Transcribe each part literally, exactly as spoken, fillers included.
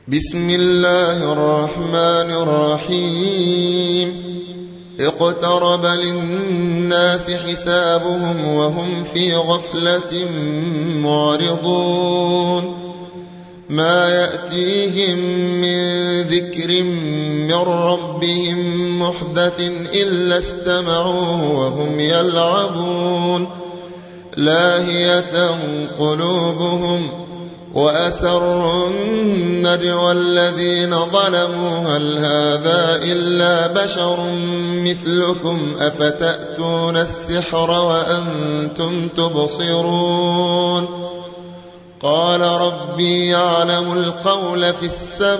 بسم الله الرحمن الرحيم اقترب للناس حسابهم وهم في غفلة معرضون ما يأتيهم من ذكر من ربهم محدث إلا استمعوه وهم يلعبون لاهية قلوبهم وأسروا النجوى الذين ظلموا هل هذا إلا بشر مثلكم أفتأتون السحر وأنتم تبصرون قال ربي يعلم القول في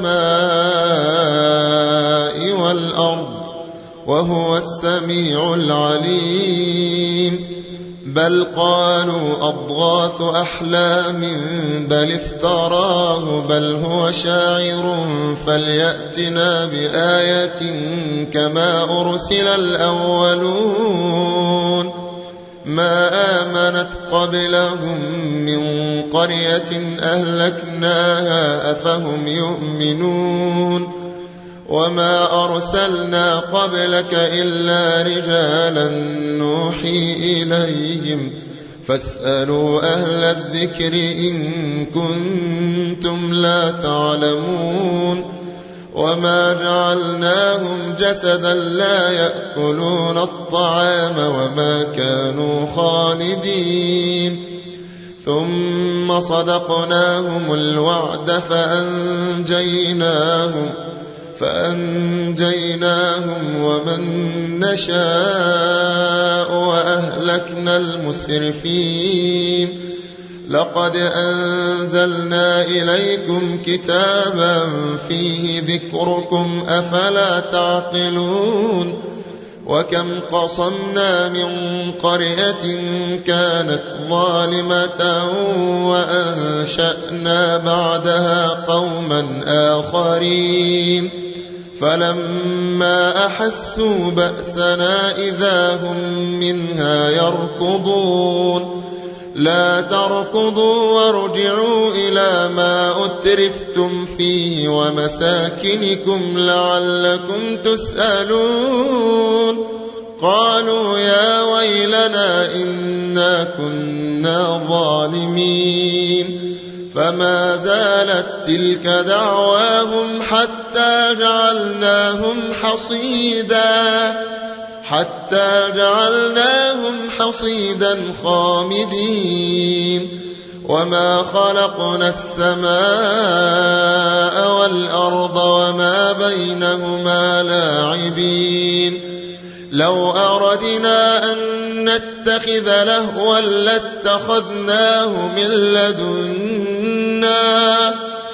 السماء والأرض وهو السميع العليم بل قالوا أضغاث أحلام بل افتراه بل هو شاعر فليأتنا بآية كما أرسل الأولون ما آمنت قبلهم من قرية أهلكناها أفهم يؤمنون وما أرسلنا قبلك إلا رجالا نوحي إليهم فاسألوا أهل الذكر إن كنتم لا تعلمون وما جعلناهم جسدا لا يأكلون الطعام وما كانوا خالدين ثم صدقناهم الوعد فأنجيناهم فأنجيناهم ومن نشاء وأهلكنا المسرفين لقد أنزلنا إليكم كتابا فيه ذكركم أفلا تعقلون وكم قصمنا من قرية كانت ظالمة وأنشأنا بعدها قوما آخرين فلما أحسوا بأسنا إذا هم منها يركضون لا تركضوا وارجعوا إلى ما أترفتم فيه ومساكنكم لعلكم تسألون قالوا يا ويلنا إنا كنا ظالمين فما زالت تلك دعواهم حتى جعلناهم حصيدا حتى جعلناهم حصيدا خامدين وما خلقنا السماء والأرض وما بينهما لاعبين لو أردنا أن نتخذ لهوا لاتخذناه من لدنا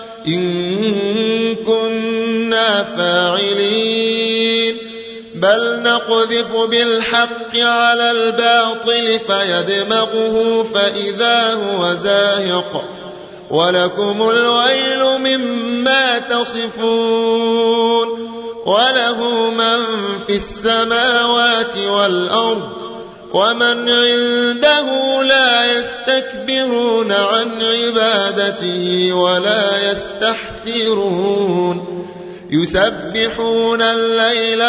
إن كنا فاعلين بل نقذف بالحق على الباطل فيدمغه فإذا هو زاهق ولكم الويل مما تصفون وله من في السماوات والأرض ومن عنده لا يستكبرون عن عبادته ولا يستحسرون يسبحون الليل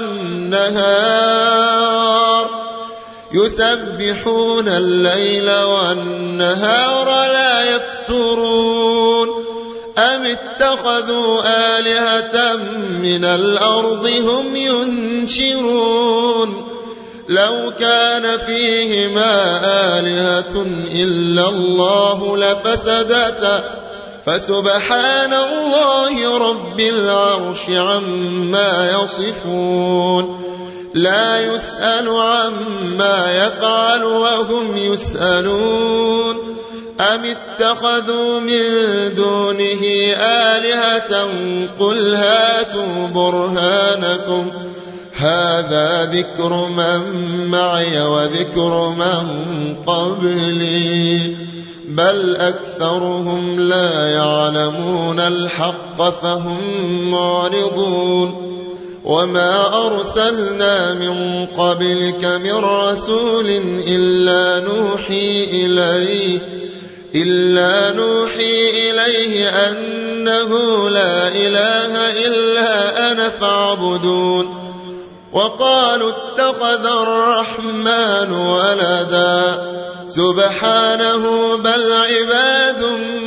والنهار يسبحون الليل والنهار لا يفترون أم اتخذوا آلهة من الأرض هم ينشرون لو كان فيهما آلهة إلا الله لفسدتا فسبحان الله رب العرش عما يصفون لا يسأل عما يفعل وهم يسألون أم اتخذوا من دونه آلهة قل هاتوا برهانكم هذا ذكر من معي وذكر من قبلي بل أكثرهم لا يعلمون الحق فهم معرضون وما أرسلنا من قبلك من رسول إلا نوحي إليه إلا نوحي إليه أن أنه لا إله إلا أنا فاعبدون وقالوا اتخذ الرحمن ولدا سبحانه بل عباد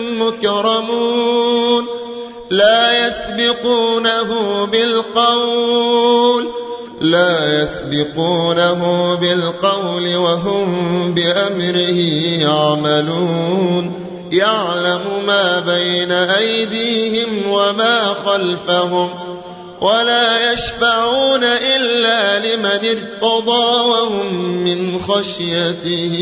مكرمون لا يسبقونه بالقول لا يسبقونه بالقول وهم بأمره يعملون يعلم ما بين أيديهم وما خلفهم ولا يشفعون إلا لمن ارتضى وهم من خشيته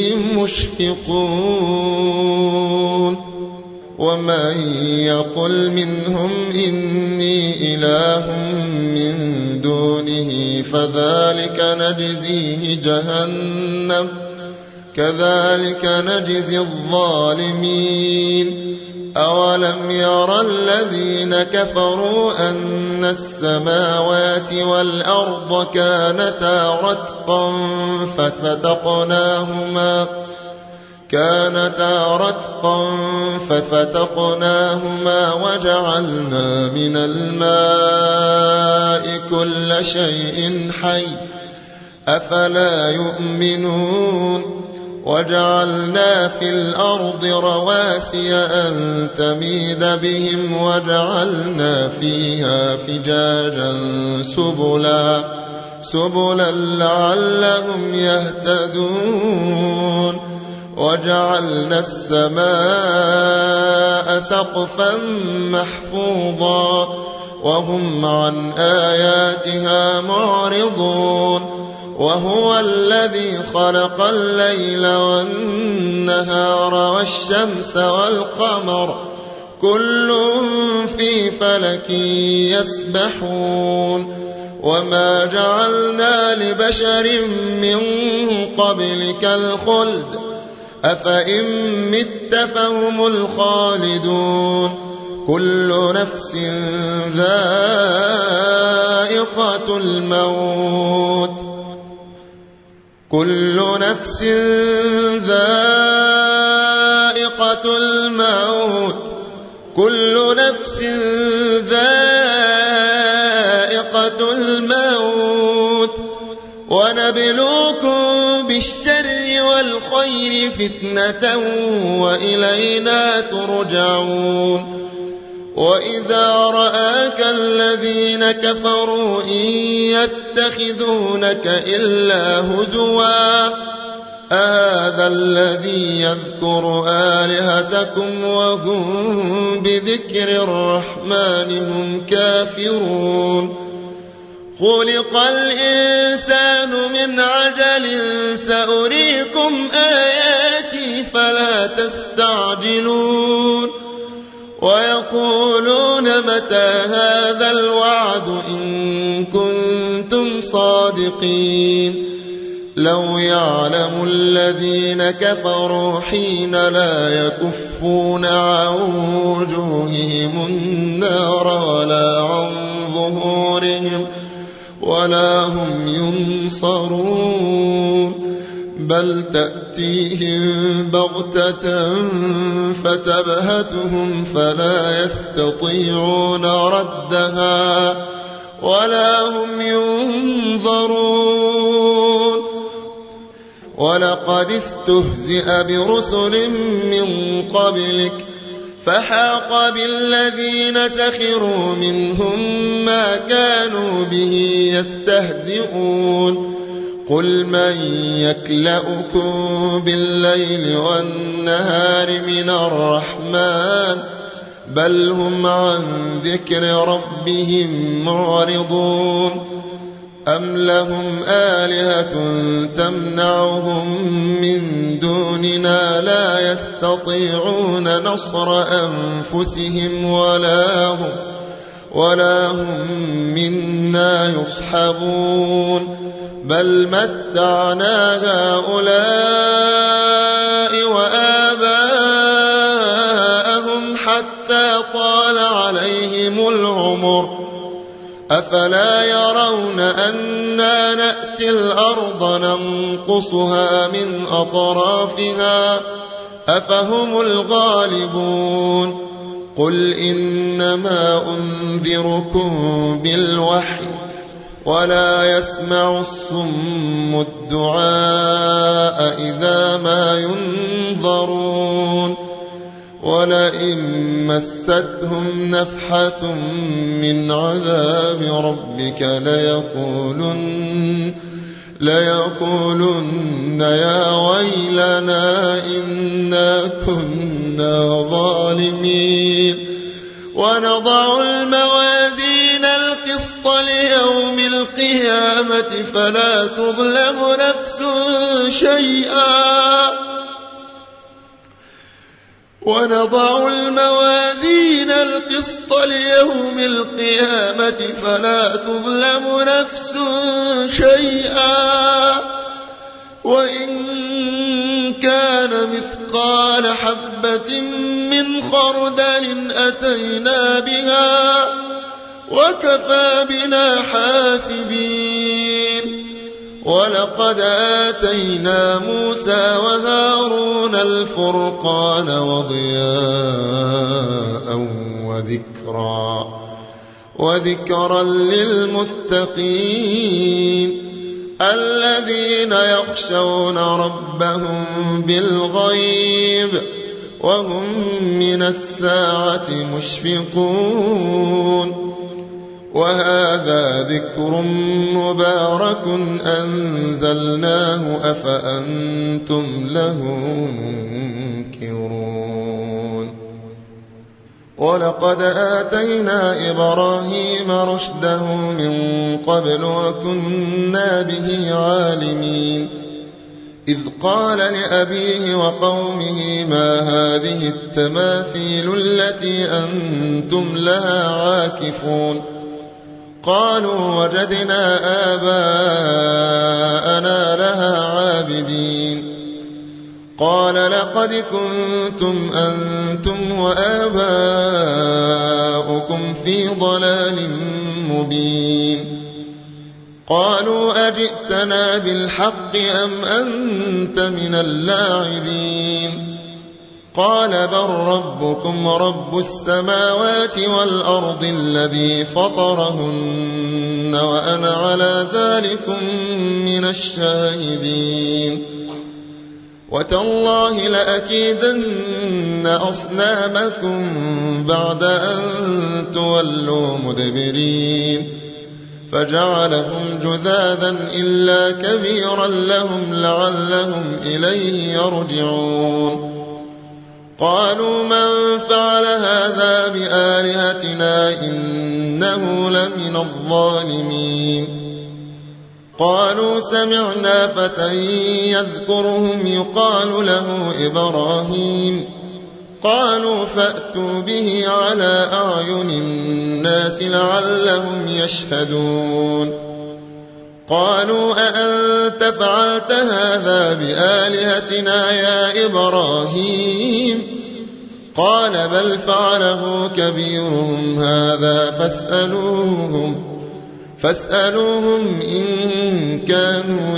مشفقون ومن يقل منهم إني إله من دونه فذلك نجزيه جهنم كذلك نجزي الظالمين أولم يرى الذين كفروا أن السماوات والأرض كانتا رتقا ففتقناهما كانتا رتقا ففتقناهما وجعلنا من الماء كل شيء حي أفلا يؤمنون وجعلنا في الأرض رواسي أن تميد بهم وجعلنا فيها فجاجا سبلا سبلا لعلهم يهتدون وجعلنا السماء سقفا محفوظا وهم عن آياتها معرضون وهو الذي خلق الليل والنهار والشمس والقمر كل في فلك يسبحون وما جعلنا لبشر من قبلك الخلد أفإن مت فهم الخالدون كل نفس ذائقة الموت كل نفس ذائقة الموت كل نفس ذائقة الموت ونبلوكم بالشر والخير فتنة وإلينا ترجعون وإذا رآك الذين كفروا إن يتخذونك إلا هزوا أهذا الذي يذكر آلهتكم وهم بذكر الرحمن هم كافرون خلق الإنسان من عجل سأريكم آياتي فلا تستعجلون ويقولون متى هذا الوعد إن كنتم صادقين لو يعلم الذين كفروا حين لا يكفون عن وجوههم النار ولا عن ظهورهم ولا هم ينصرون بل تأتيهم بغتة فتبهتهم فلا يستطيعون ردها ولا هم ينظرون ولقد استهزئ برسل من قبلك فحاق بالذين سخروا منهم ما كانوا به يستهزئون قل من يكلؤكم بالليل والنهار من الرحمن بل هم عن ذكر ربهم معرضون أم لهم آلهة تمنعهم من دوننا لا يستطيعون نصر أنفسهم ولا هم ولا هم منا يصحبون بل متعنا هؤلاء وآباءهم حتى طال عليهم العمر أفلا يرون أنا نأتي الأرض ننقصها من أطرافها أفهم الغالبون قل إنما أنذركم بالوحي ولا يسمع الصم الدعاء إذا ما ينظرون ولئن مستهم نفحة من عذاب ربك ليقولن ليقولن يا ويلنا إنا كنا ظالمين ونضع الموازين القسط ليوم القيامة فلا تظلم نفس شيئا ونضع الموازين القسط ليوم القيامة فلا تظلم نفس شيئا وإن كان مثقال حبة من خردل أتينا بها وكفى بنا حاسبين ولقد آتينا موسى وهارون الفرقان وضياء وذكرا وذكرا للمتقين الذين يخشون ربهم بالغيب وهم من الساعة مشفقون وهذا ذكر مبارك أنزلناه أفأنتم له منكرون ولقد آتينا إبراهيم رشده من قبل وكنا به عالمين إذ قال لأبيه وقومه ما هذه التماثيل التي أنتم لها عاكفون قالوا وجدنا آباءنا لها عابدين قال لقد كنتم أنتم وآباؤكم في ضلال مبين قالوا أجئتنا بالحق أم أنت من اللاعبين قال بل ربكم رب السماوات والأرض الذي فطرهن وأنا على ذلكم من الشاهدين وتالله لأكيدن أصنامكم بعد أن تولوا مدبرين فجعلهم جذاذا إلا كبيرا لهم لعلهم إليه يرجعون قالوا من فعل هذا بآلهتنا إنه لمن الظالمين قالوا سمعنا فتى يذكرهم يقال له إبراهيم قالوا فأتوا به على أعين الناس لعلهم يشهدون قالوا أأنت فعلت هذا بآلهتنا يا إبراهيم قال بل فعله كبيرهم هذا فاسألوهم فاسألوهم إن كانوا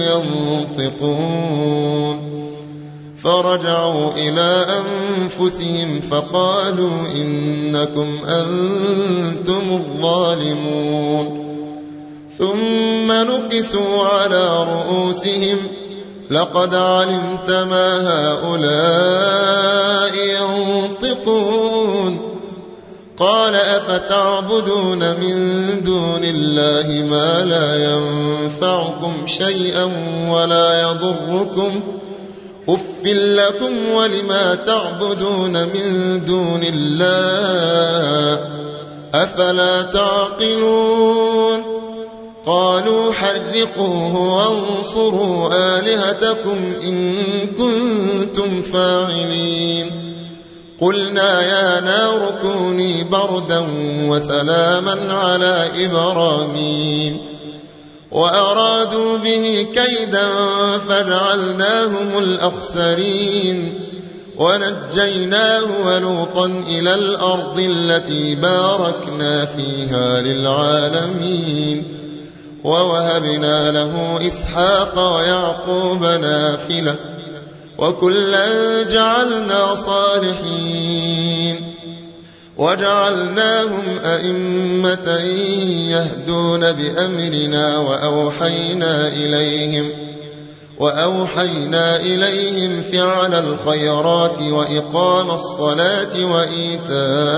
ينطقون فرجعوا إلى أنفسهم فقالوا إنكم أنتم الظالمون ثم نكسوا على رؤوسهم لقد علمت ما هؤلاء ينطقون قال أفتعبدون من دون الله ما لا ينفعكم شيئا ولا يضركم أف لكم ولما تعبدون من دون الله أفلا تعقلون قالوا حرقوه وانصروا آلهتكم إن كنتم فاعلين قلنا يا نار كوني بردا وسلاما على إبراهيم وأرادوا به كيدا فجعلناهم الأخسرين ونجيناه ولوطا إلى الأرض التي باركنا فيها للعالمين ووهبنا له إسحاق ويعقوب نافلة وكلا جعلنا صالحين وجعلناهم أئمة يهدون بأمرنا وأوحينا إليهم وأوحينا إليهم فعل الخيرات وإقام الصلاة وإيتاء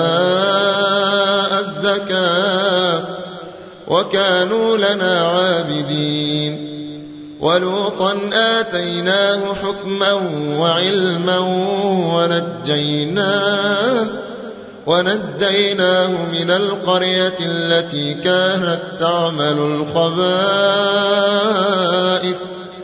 الزكاة وكانوا لنا عابدين. ولوطا آتيناه حكما وعلما ونجيناه ونجيناه من القرية التي كانت تعمل الخبائث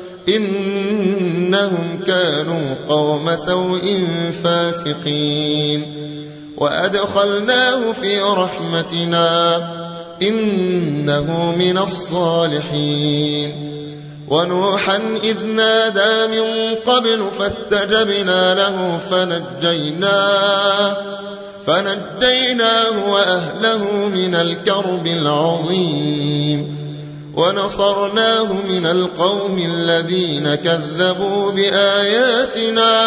إنهم كانوا قوم سوء فاسقين. وأدخلناه في رحمتنا إنه من الصالحين. ونوحا إذ نادى من قبل فاستجبنا له فنجيناه فنجيناه وأهله من الكرب العظيم. ونصرناه من القوم الذين كذبوا بآياتنا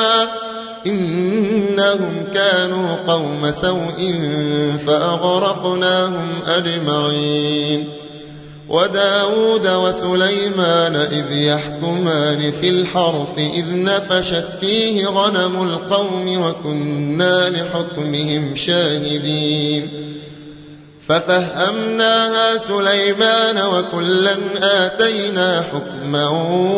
إنهم كانوا قوم سوء فأغرقناهم أجمعين. وداود وسليمان إذ يحكمان في الحرث إذ نفشت فيه غنم القوم وكنا لحكمهم شاهدين. ففهمناها سليمان وكلا آتينا حكما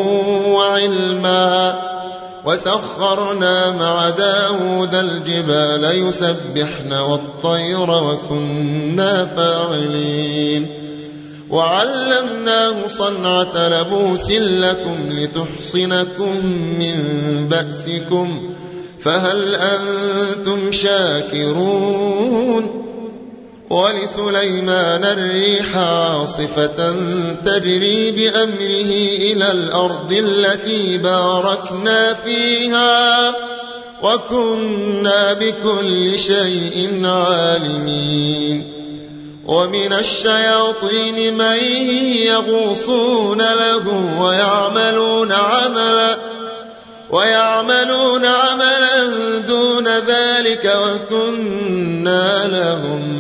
وعلما وسخرنا مع داود الجبال يسبحن والطير وكنا فاعلين. وعلمناه صنعة لبوس لكم لتحصنكم من بأسكم فهل أنتم شاكرون. ولسليمان الريح عاصفة تجري بأمره إلى الأرض التي باركنا فيها وكنا بكل شيء عالمين. ومن الشياطين من يغوصون له ويعملون عملا ويعملون عملا دون ذلك وكنا لهم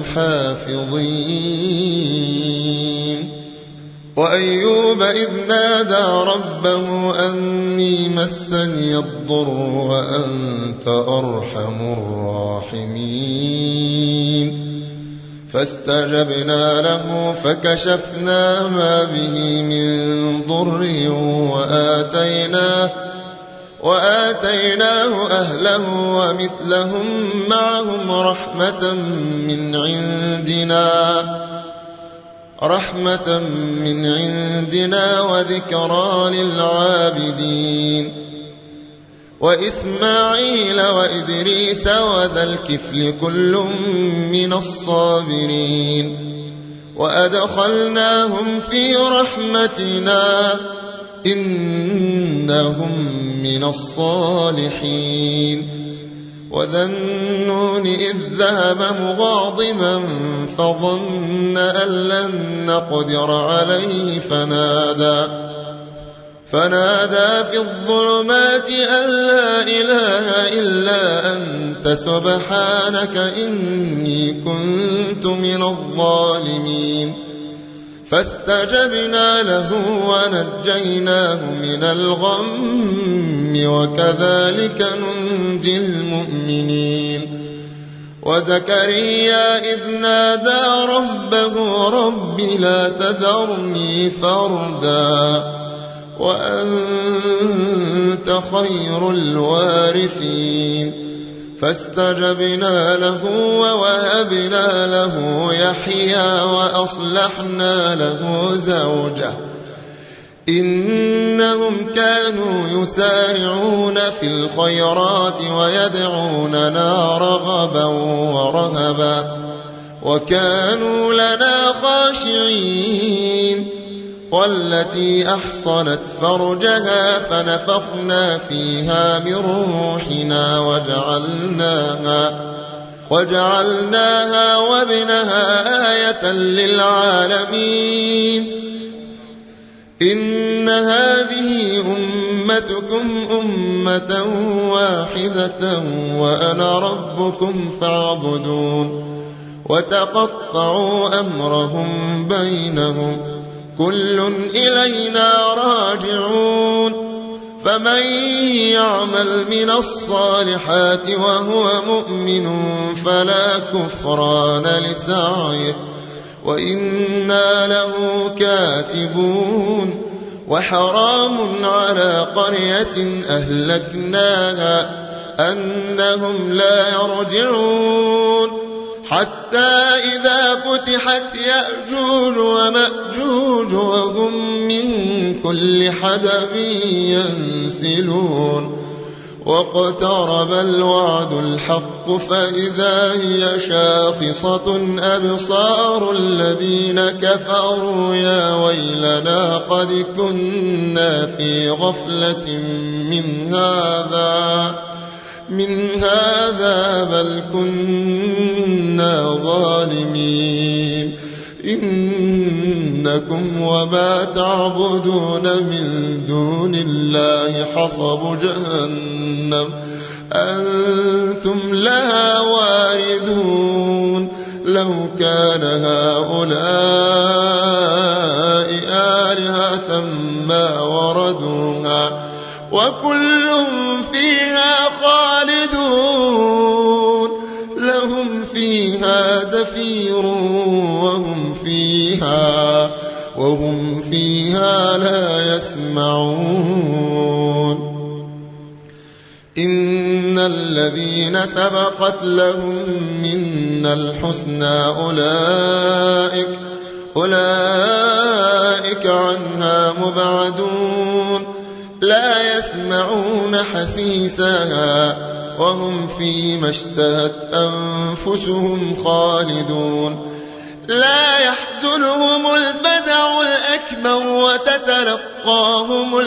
حافظين. وأيوب إذ نادى ربه أني مسني الضر وأنت أرحم الراحمين. فاستجبنا له فكشفنا ما به من ضر وآتيناه وآتيناه أهله ومثلهم معهم رحمة من عندنا رحمة من عندنا وذكرى للعابدين. وإسماعيل وإدريس وذا الكفل كل من الصابرين. وأدخلناهم في رحمتنا إنهم من الصالحين. وذا النون إذ ذهب مغاضبا فظن أن لن نقدر عليه فنادى فنادى في الظلمات أن لا إله إلا أنت سبحانك إني كنت من الظالمين. فاستجبنا له ونجيناه من الغم وكذلك ننجي المؤمنين. وزكريا إذ نادى ربه رب لا تذرني فردا وأنت خير الوارثين. فاستجبنا له ووهبنا له يحيى وأصلحنا له زوجه إنهم كانوا يسارعون في الخيرات ويدعوننا رغبا ورهبا وكانوا لنا خاشعين. والتي أحصنت فرجها فنفخنا فيها من روحنا وجعلناها, وجعلناها وابنها آية للعالمين. إن هذه أمتكم أمة واحدة وأنا ربكم فاعبدون. وتقطعوا أمرهم بينهم كل إلينا راجعون فمن يعمل من الصالحات وهو مؤمن فلا كفران لسعيه وإنا له كاتبون وحرام على قرية أهلكناها أنهم لا يرجعون حتى إذا فتحت يأجوج ومأجوج وهم من كل حدب ينسلون واقترب الوعد الحق فإذا هي شاخصة أبصار الذين كفروا يا ويلنا قد كنا في غفلة من هذا من هذا بل كنا ظالمين إنكم وما تعبدون من دون الله حصب جهنم أنتم لها واردون لو كان هؤلاء آلهة ما وردوها وكل فيها خالدون لهم فيها زفير وهم فيها وهم فيها لا يسمعون إن الذين سبقت لهم منا الحسنى أولئك أولئك عنها مبعدون لا يسمعون حسيسها وهم فيما اشتهت أنفسهم خالدون لا يحزنهم الفزع الأكبر وتتلقاهم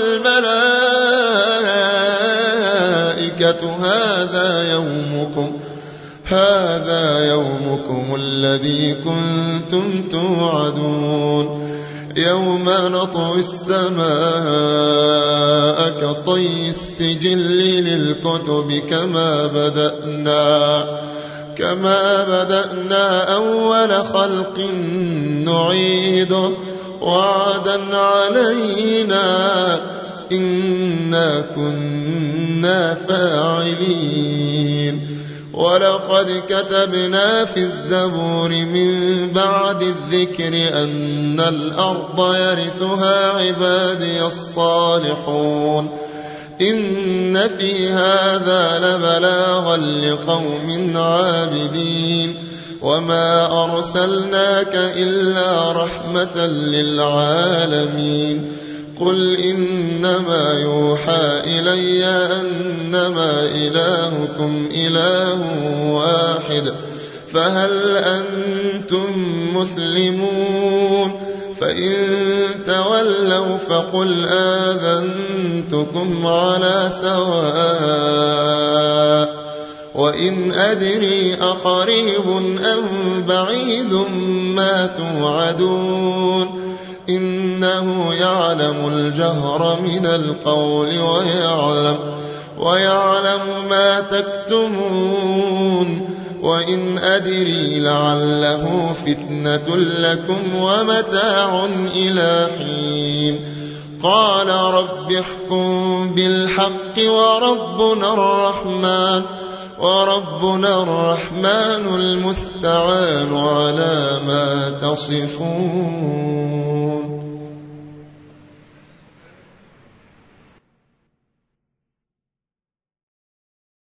الملائكة هذا يومكم هذا يومكم الذي كنتم توعدون يوم نطوي السماء كطي السجل للكتب كما بدأنا كما بدأنا أول خلق نعيده وعدا علينا إنا كنا فاعلين ولقد كتبنا في الزبور من بعد الذكر أن الأرض يرثها عبادي الصالحون إن في هذا لبلاغا لقوم عابدين وما أرسلناك إلا رحمة للعالمين قل إنما يوحى إلي أنما إلهكم إله واحد فهل أنتم مسلمون فإن تولوا فقل آذنتكم على سواء وإن أدري أقريب أم بعيد ما توعدون إنه يعلم الجهر من القول ويعلم ويعلم ما تكتمون وإن أدري لعله فتنة لكم ومتاع إلى حين قال رب احكم بالحق وربنا الرحمن وربنا الرحمن المستعان على ما تصفون.